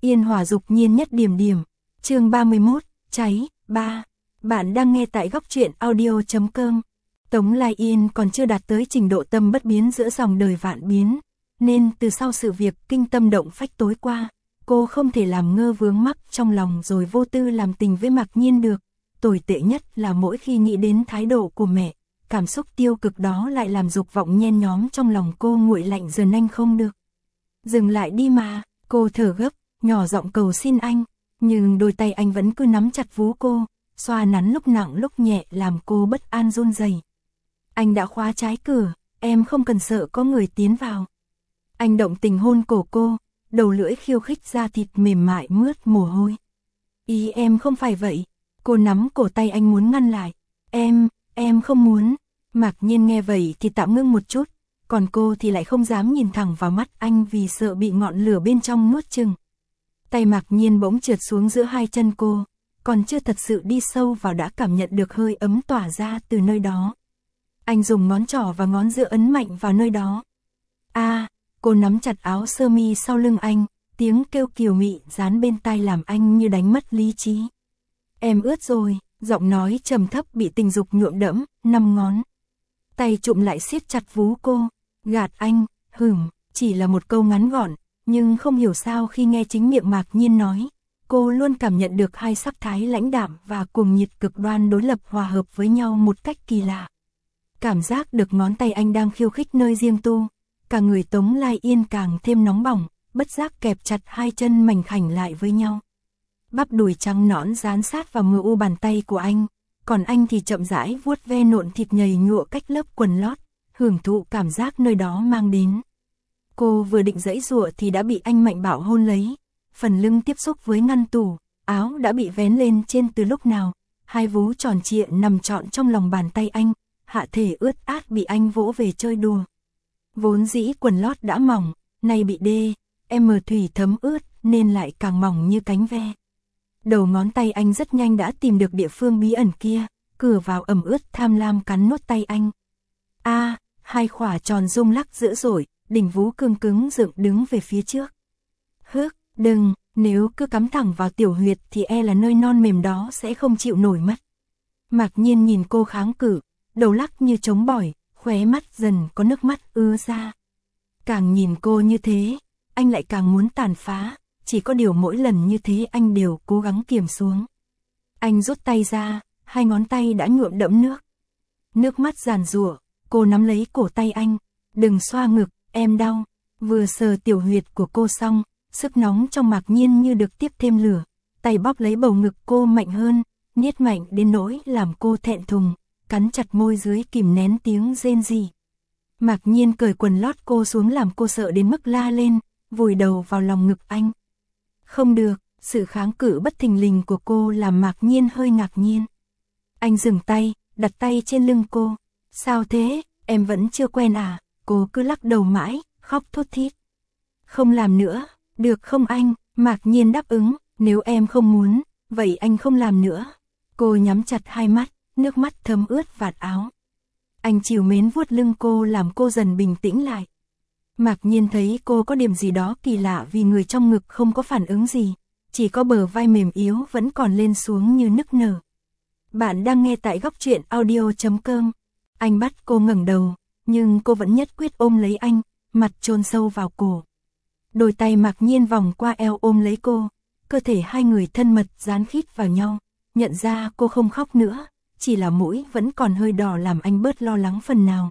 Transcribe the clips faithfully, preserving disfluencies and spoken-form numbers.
Yên hòa dục nhiên nhất điểm điểm. Chương ba mươi mốt, cháy, ba. Bạn đang nghe tại góc truyện audio chấm com. Tống Lai Yên còn chưa đạt tới trình độ tâm bất biến giữa dòng đời vạn biến, nên từ sau sự việc kinh tâm động phách tối qua, cô không thể làm ngơ vướng mắc trong lòng rồi vô tư làm tình với Mạc Nhiên được. Tồi tệ nhất là mỗi khi nghĩ đến thái độ của mẹ, cảm xúc tiêu cực đó lại làm dục vọng nhen nhóm trong lòng cô nguội lạnh dần anh không được. Dừng lại đi mà, cô thở gấp, nhỏ giọng cầu xin anh, nhưng đôi tay anh vẫn cứ nắm chặt vú cô, xoa nắn lúc nặng lúc nhẹ làm cô bất an run rẩy. Anh đã khóa trái cửa, em không cần sợ có người tiến vào. Anh động tình hôn cổ cô, đầu lưỡi khiêu khích da thịt mềm mại mướt mồ hôi. Ý em không phải vậy. Cô nắm cổ tay anh muốn ngăn lại. Em, em không muốn. Mạc Nhiên nghe vậy thì tạm ngưng một chút, còn cô thì lại không dám nhìn thẳng vào mắt anh vì sợ bị ngọn lửa bên trong nuốt chửng. Tay Mạc Nhiên bỗng trượt xuống giữa hai chân cô, còn chưa thật sự đi sâu vào đã cảm nhận được hơi ấm tỏa ra từ nơi đó. Anh dùng ngón trỏ và ngón giữa ấn mạnh vào nơi đó. A, à, cô nắm chặt áo sơ mi sau lưng anh, tiếng kêu kiều mị dán bên tai làm anh như đánh mất lý trí. Em ướt rồi, giọng nói trầm thấp bị tình dục nhuộm đẫm, năm ngón tay chụm lại siết chặt vú cô, gạt anh, hửm, chỉ là một câu ngắn gọn, nhưng không hiểu sao khi nghe chính miệng Mạc Nhiên nói, cô luôn cảm nhận được hai sắc thái lãnh đạm và cuồng nhiệt cực đoan đối lập hòa hợp với nhau một cách kỳ lạ. Cảm giác được ngón tay anh đang khiêu khích nơi riêng tu, cả người Tống Lai Yên càng thêm nóng bỏng, bất giác kẹp chặt hai chân mảnh khảnh lại với nhau. Bắp đùi trắng nõn dán sát vào mờ u bàn tay của anh, còn anh thì chậm rãi vuốt ve nộn thịt nhầy nhụa cách lớp quần lót, hưởng thụ cảm giác nơi đó mang đến. Cô vừa định giãy giụa thì đã bị anh mạnh bạo hôn lấy, phần lưng tiếp xúc với ngăn tủ, áo đã bị vén lên trên từ lúc nào, hai vú tròn trịa nằm trọn trong lòng bàn tay anh, hạ thể ướt át bị anh vỗ về chơi đùa. Vốn dĩ quần lót đã mỏng, nay bị đê, em thủy thấm ướt nên lại càng mỏng như cánh ve. Đầu ngón tay anh rất nhanh đã tìm được địa phương bí ẩn kia, cửa vào ẩm ướt tham lam cắn nốt tay anh. A, à, hai khỏa tròn rung lắc dữ dội, đỉnh vú cương cứng dựng đứng về phía trước. Hước, đừng, nếu cứ cắm thẳng vào tiểu huyệt thì e là nơi non mềm đó sẽ không chịu nổi mất. Mạc Nhiên nhìn cô kháng cự, đầu lắc như trống bỏi, khóe mắt dần có nước mắt ứa ra. Càng nhìn cô như thế, anh lại càng muốn tàn phá, chỉ có điều mỗi lần như thế anh đều cố gắng kiềm xuống. Anh rút tay ra, hai ngón tay đã nhuộm đẫm nước. Nước mắt giàn giụa, cô nắm lấy cổ tay anh, đừng xoa ngực, em đau. Vừa sờ tiểu huyệt của cô xong, sức nóng trong Mạc Nhiên như được tiếp thêm lửa, tay bóp lấy bầu ngực cô mạnh hơn, niết mạnh đến nỗi làm cô thẹn thùng, cắn chặt môi dưới kìm nén tiếng rên rỉ. Mạc Nhiên cởi quần lót cô xuống làm cô sợ đến mức la lên, vùi đầu vào lòng ngực anh. Không được, sự kháng cự bất thình lình của cô làm Mạc Nhiên hơi ngạc nhiên. Anh dừng tay, đặt tay trên lưng cô. Sao thế, em vẫn chưa quen à? Cô cứ lắc đầu mãi, khóc thút thít. Không làm nữa, được không anh? Mạc Nhiên đáp ứng, nếu em không muốn, vậy anh không làm nữa. Cô nhắm chặt hai mắt, nước mắt thấm ướt vạt áo. Anh trìu mến vuốt lưng cô làm cô dần bình tĩnh lại. Mạc Nhiên thấy cô có điểm gì đó kỳ lạ vì người trong ngực không có phản ứng gì, chỉ có bờ vai mềm yếu vẫn còn lên xuống như nức nở. Bạn đang nghe tại góc truyện audio chấm com. Anh bắt cô ngẩng đầu, nhưng cô vẫn nhất quyết ôm lấy anh, mặt chôn sâu vào cổ. Đôi tay Mạc Nhiên vòng qua eo ôm lấy cô, cơ thể hai người thân mật dán khít vào nhau. Nhận ra cô không khóc nữa, chỉ là mũi vẫn còn hơi đỏ làm anh bớt lo lắng phần nào.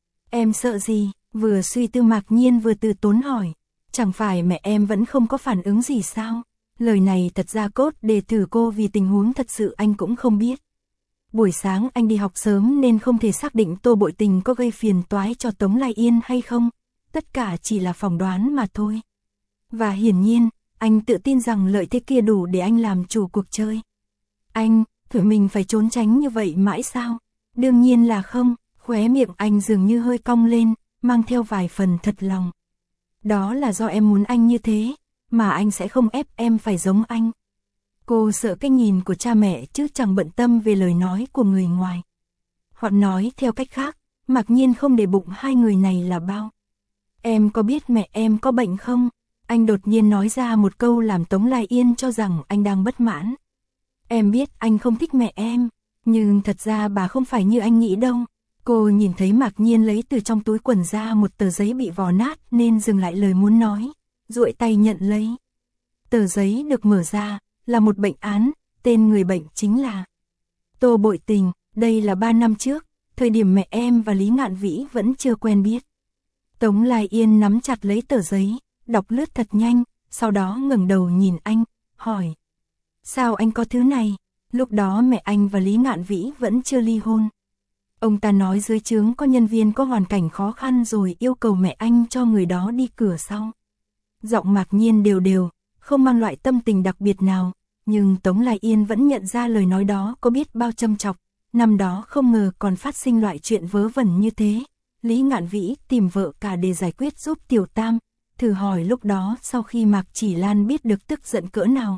Em sợ gì? Vừa suy tư Mạc Nhiên vừa từ tốn hỏi. Chẳng phải mẹ em vẫn không có phản ứng gì sao? Lời này thật ra cốt để thử cô vì tình huống thật sự anh cũng không biết. Buổi sáng anh đi học sớm nên không thể xác định Tô Bội Tình có gây phiền toái cho Tống Lai Yên hay không. Tất cả chỉ là phỏng đoán mà thôi. Và hiển nhiên, anh tự tin rằng lợi thế kia đủ để anh làm chủ cuộc chơi. Anh, thử mình phải trốn tránh như vậy mãi sao? Đương nhiên là không, khóe miệng anh dường như hơi cong lên, mang theo vài phần thật lòng. Đó là do em muốn anh như thế, mà anh sẽ không ép em phải giống anh. Cô sợ cái nhìn của cha mẹ chứ chẳng bận tâm về lời nói của người ngoài. Hoặc nói theo cách khác, Mạc Nhiên không để bụng hai người này là bao. Em có biết mẹ em có bệnh không? Anh đột nhiên nói ra một câu làm Tống Lai Yên cho rằng anh đang bất mãn. Em biết anh không thích mẹ em, nhưng thật ra bà không phải như anh nghĩ đâu. Cô nhìn thấy Mạc Nhiên lấy từ trong túi quần ra một tờ giấy bị vò nát nên dừng lại lời muốn nói, duỗi tay nhận lấy. Tờ giấy được mở ra, là một bệnh án, tên người bệnh chính là Tô Bội Tình. Đây là ba năm trước, thời điểm mẹ em và Lý Ngạn Vĩ vẫn chưa quen biết. Tống Lai Yên nắm chặt lấy tờ giấy, đọc lướt thật nhanh, sau đó ngẩng đầu nhìn anh, hỏi. Sao anh có thứ này? Lúc đó mẹ anh và Lý Ngạn Vĩ vẫn chưa ly hôn. Ông ta nói dưới trướng có nhân viên có hoàn cảnh khó khăn rồi yêu cầu mẹ anh cho người đó đi cửa sau. Giọng Mạc Nhiên đều đều, không mang loại tâm tình đặc biệt nào, nhưng Tống Lai Yên vẫn nhận ra lời nói đó có biết bao châm chọc. Năm đó không ngờ còn phát sinh loại chuyện vớ vẩn như thế. Lý Ngạn Vĩ tìm vợ cả để giải quyết giúp Tiểu Tam. Thử hỏi lúc đó sau khi Mạc Chỉ Lan biết được tức giận cỡ nào.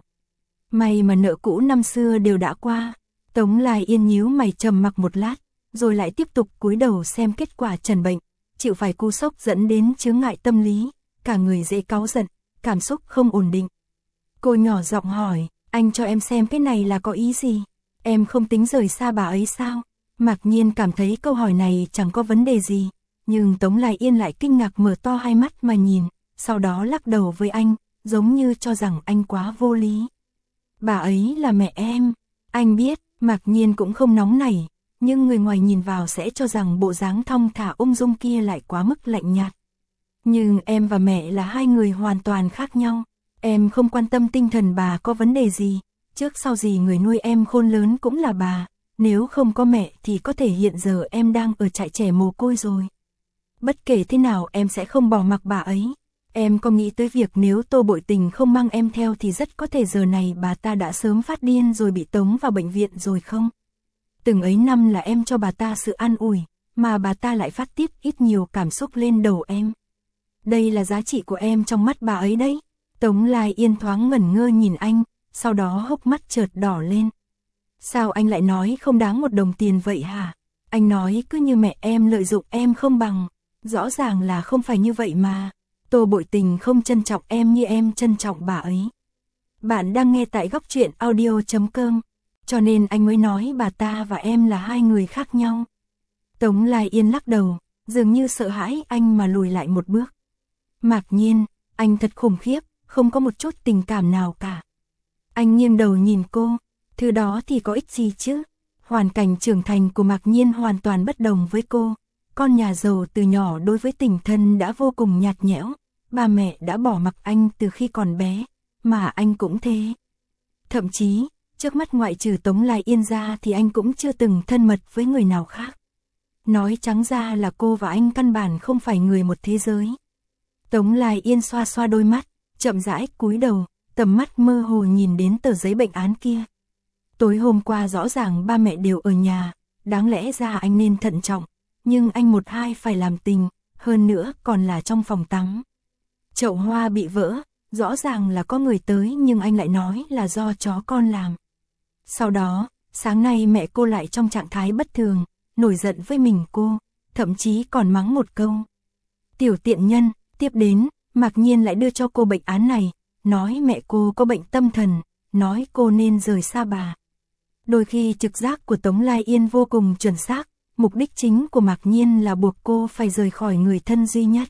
May mà nợ cũ năm xưa đều đã qua. Tống Lai Yên nhíu mày trầm mặc một lát, rồi lại tiếp tục cúi đầu xem kết quả trần bệnh. Chịu phải cú sốc dẫn đến chướng ngại tâm lý, cả người dễ cáu giận, cảm xúc không ổn định. Cô nhỏ giọng hỏi, anh cho em xem cái này là có ý gì? Em không tính rời xa bà ấy sao? Mạc Nhiên cảm thấy câu hỏi này chẳng có vấn đề gì, nhưng Tống Lai Yên lại kinh ngạc mở to hai mắt mà nhìn, sau đó lắc đầu với anh, giống như cho rằng anh quá vô lý. Bà ấy là mẹ em, anh biết. Mạc Nhiên cũng không nóng nảy, nhưng người ngoài nhìn vào sẽ cho rằng bộ dáng thong thả ung dung kia lại quá mức lạnh nhạt. Nhưng em và mẹ là hai người hoàn toàn khác nhau, em không quan tâm tinh thần bà có vấn đề gì, trước sau gì người nuôi em khôn lớn cũng là bà, nếu không có mẹ thì có thể hiện giờ em đang ở trại trẻ mồ côi rồi. Bất kể thế nào em sẽ không bỏ mặc bà ấy. Em có nghĩ tới việc nếu Tô Bội Tình không mang em theo thì rất có thể giờ này bà ta đã sớm phát điên rồi bị tống vào bệnh viện rồi không? Từng ấy năm là em cho bà ta sự an ủi, mà bà ta lại phát tiếp ít nhiều cảm xúc lên đầu em. Đây là giá trị của em trong mắt bà ấy đấy. Tống Lai Yên thoáng ngẩn ngơ nhìn anh, sau đó hốc mắt chợt đỏ lên. Sao anh lại nói không đáng một đồng tiền vậy hả? Anh nói cứ như mẹ em lợi dụng em không bằng. Rõ ràng là không phải như vậy mà. Tô Bội Tình không trân trọng em như em trân trọng bà ấy. Bạn đang nghe tại góc truyện audio chấm com, cho nên anh mới nói bà ta và em là hai người khác nhau. Tống Lai Yên lắc đầu, dường như sợ hãi anh mà lùi lại một bước. Mạc Nhiên, anh thật khủng khiếp, không có một chút tình cảm nào cả. Anh nghiêng đầu nhìn cô, thứ đó thì có ích gì chứ? Hoàn cảnh trưởng thành của Mạc Nhiên hoàn toàn bất đồng với cô. Con nhà giàu từ nhỏ đối với tình thân đã vô cùng nhạt nhẽo. Ba mẹ đã bỏ mặc anh từ khi còn bé, mà anh cũng thế. Thậm chí, trước mắt ngoại trừ Tống Lai Yên ra thì anh cũng chưa từng thân mật với người nào khác. Nói trắng ra là cô và anh căn bản không phải người một thế giới. Tống Lai Yên xoa xoa đôi mắt, chậm rãi cúi đầu, tầm mắt mơ hồ nhìn đến tờ giấy bệnh án kia. Tối hôm qua rõ ràng ba mẹ đều ở nhà, đáng lẽ ra anh nên thận trọng, nhưng anh một hai phải làm tình, hơn nữa còn là trong phòng tắm. Chậu hoa bị vỡ, rõ ràng là có người tới nhưng anh lại nói là do chó con làm. Sau đó, sáng nay mẹ cô lại trong trạng thái bất thường, nổi giận với mình cô, thậm chí còn mắng một câu. Tiểu tiện nhân, tiếp đến, Mạc Nhiên lại đưa cho cô bệnh án này, nói mẹ cô có bệnh tâm thần, nói cô nên rời xa bà. Đôi khi trực giác của Tống Lai Yên vô cùng chuẩn xác, mục đích chính của Mạc Nhiên là buộc cô phải rời khỏi người thân duy nhất.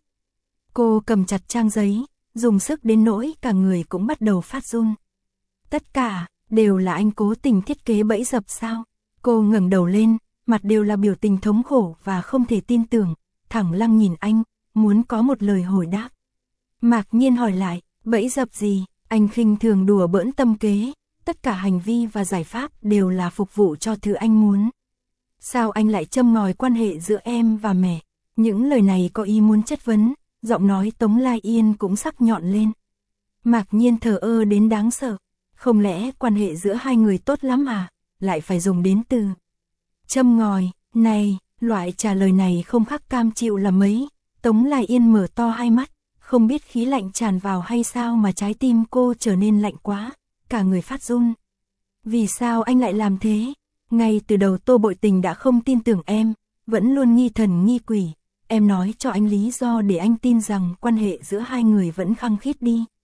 Cô cầm chặt trang giấy, dùng sức đến nỗi cả người cũng bắt đầu phát run. Tất cả, đều là anh cố tình thiết kế bẫy dập sao? Cô ngẩng đầu lên, mặt đều là biểu tình thống khổ và không thể tin tưởng, thẳng lăng nhìn anh, muốn có một lời hồi đáp. Mạc Nhiên hỏi lại, bẫy dập gì? Anh khinh thường đùa bỡn tâm kế, tất cả hành vi và giải pháp đều là phục vụ cho thứ anh muốn. Sao anh lại châm ngòi quan hệ giữa em và mẹ? Những lời này có ý muốn chất vấn, giọng nói Tống Lai Yên cũng sắc nhọn lên. Mạc Nhiên thờ ơ đến đáng sợ, không lẽ quan hệ giữa hai người tốt lắm à, lại phải dùng đến từ châm ngòi, này, loại trả lời này không khác cam chịu là mấy. Tống Lai Yên mở to hai mắt, không biết khí lạnh tràn vào hay sao mà trái tim cô trở nên lạnh quá, cả người phát run. Vì sao anh lại làm thế? Ngay từ đầu Tô Bội Tình đã không tin tưởng em, vẫn luôn nghi thần nghi quỷ. Em nói cho anh lý do để anh tin rằng quan hệ giữa hai người vẫn khăng khít đi.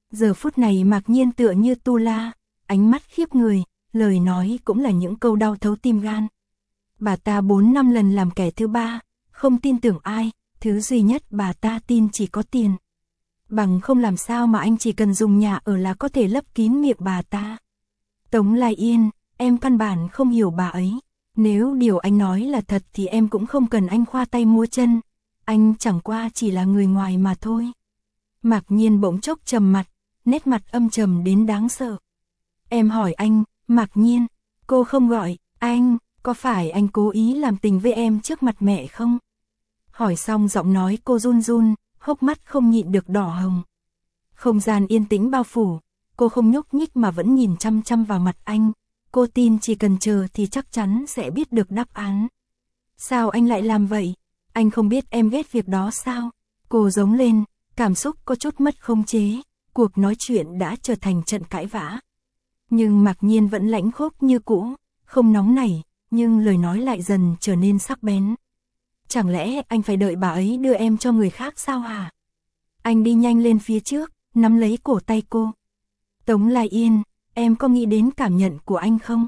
Giờ phút này Mạc Nhiên tựa như tu la, ánh mắt khiếp người, lời nói cũng là những câu đau thấu tim gan. Bà ta bốn năm lần làm kẻ thứ ba, không tin tưởng ai, thứ duy nhất bà ta tin chỉ có tiền. Bằng không làm sao mà anh chỉ cần dùng nhà ở là có thể lấp kín miệng bà ta. Tống Lai Yên, em căn bản không hiểu bà ấy. Nếu điều anh nói là thật thì em cũng không cần anh khoa tay múa chân. Anh chẳng qua chỉ là người ngoài mà thôi. Mạc Nhiên bỗng chốc trầm mặt, nét mặt âm trầm đến đáng sợ. Em hỏi anh, Mạc Nhiên, cô không gọi, anh, có phải anh cố ý làm tình với em trước mặt mẹ không? Hỏi xong giọng nói cô run run, hốc mắt không nhịn được đỏ hồng. Không gian yên tĩnh bao phủ, cô không nhúc nhích mà vẫn nhìn chăm chăm vào mặt anh. Cô tin chỉ cần chờ thì chắc chắn sẽ biết được đáp án. Sao anh lại làm vậy? Anh không biết em ghét việc đó sao? Cô giống lên, cảm xúc có chút mất khống chế. Cuộc nói chuyện đã trở thành trận cãi vã. Nhưng Mạc Nhiên vẫn lãnh khốc như cũ, không nóng nảy, nhưng lời nói lại dần trở nên sắc bén. Chẳng lẽ anh phải đợi bà ấy đưa em cho người khác sao hả? Anh đi nhanh lên phía trước, nắm lấy cổ tay cô. Tống Lai Yên, em có nghĩ đến cảm nhận của anh không?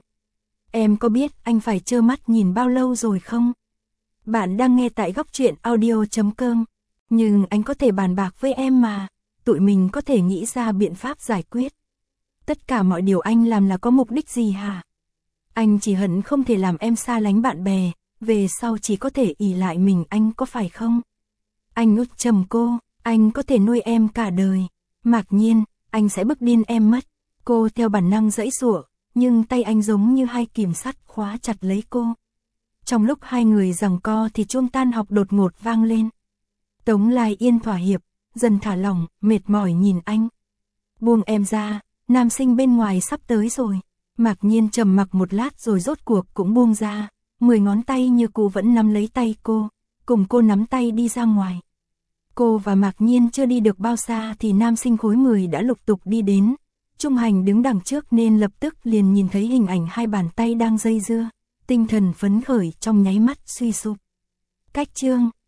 Em có biết anh phải trơ mắt nhìn bao lâu rồi không? Bạn đang nghe tại góc truyện audio chấm com. Nhưng anh có thể bàn bạc với em mà, tụi mình có thể nghĩ ra biện pháp giải quyết. Tất cả mọi điều anh làm là có mục đích gì hả? Anh chỉ hận không thể làm em xa lánh bạn bè, về sau chỉ có thể ỷ lại mình, anh có phải không? Anh út trầm cô, anh có thể nuôi em cả đời. Mạc Nhiên, anh sẽ bức điên em mất. Cô theo bản năng giãy giụa, nhưng tay anh giống như hai kìm sắt khóa chặt lấy cô. Trong lúc hai người giằng co thì chuông tan học đột ngột vang lên. Tống Lai Yên thỏa hiệp, dần thả lỏng, mệt mỏi nhìn anh. Buông em ra, nam sinh bên ngoài sắp tới rồi. Mạc Nhiên trầm mặc một lát rồi rốt cuộc cũng buông ra. Mười ngón tay như cũ vẫn nắm lấy tay cô, cùng cô nắm tay đi ra ngoài. Cô và Mạc Nhiên chưa đi được bao xa thì nam sinh khối mười đã lục tục đi đến. Trung Hành đứng đằng trước nên lập tức liền nhìn thấy hình ảnh hai bàn tay đang dây dưa. Tinh thần phấn khởi trong nháy mắt suy sụp. Cách chương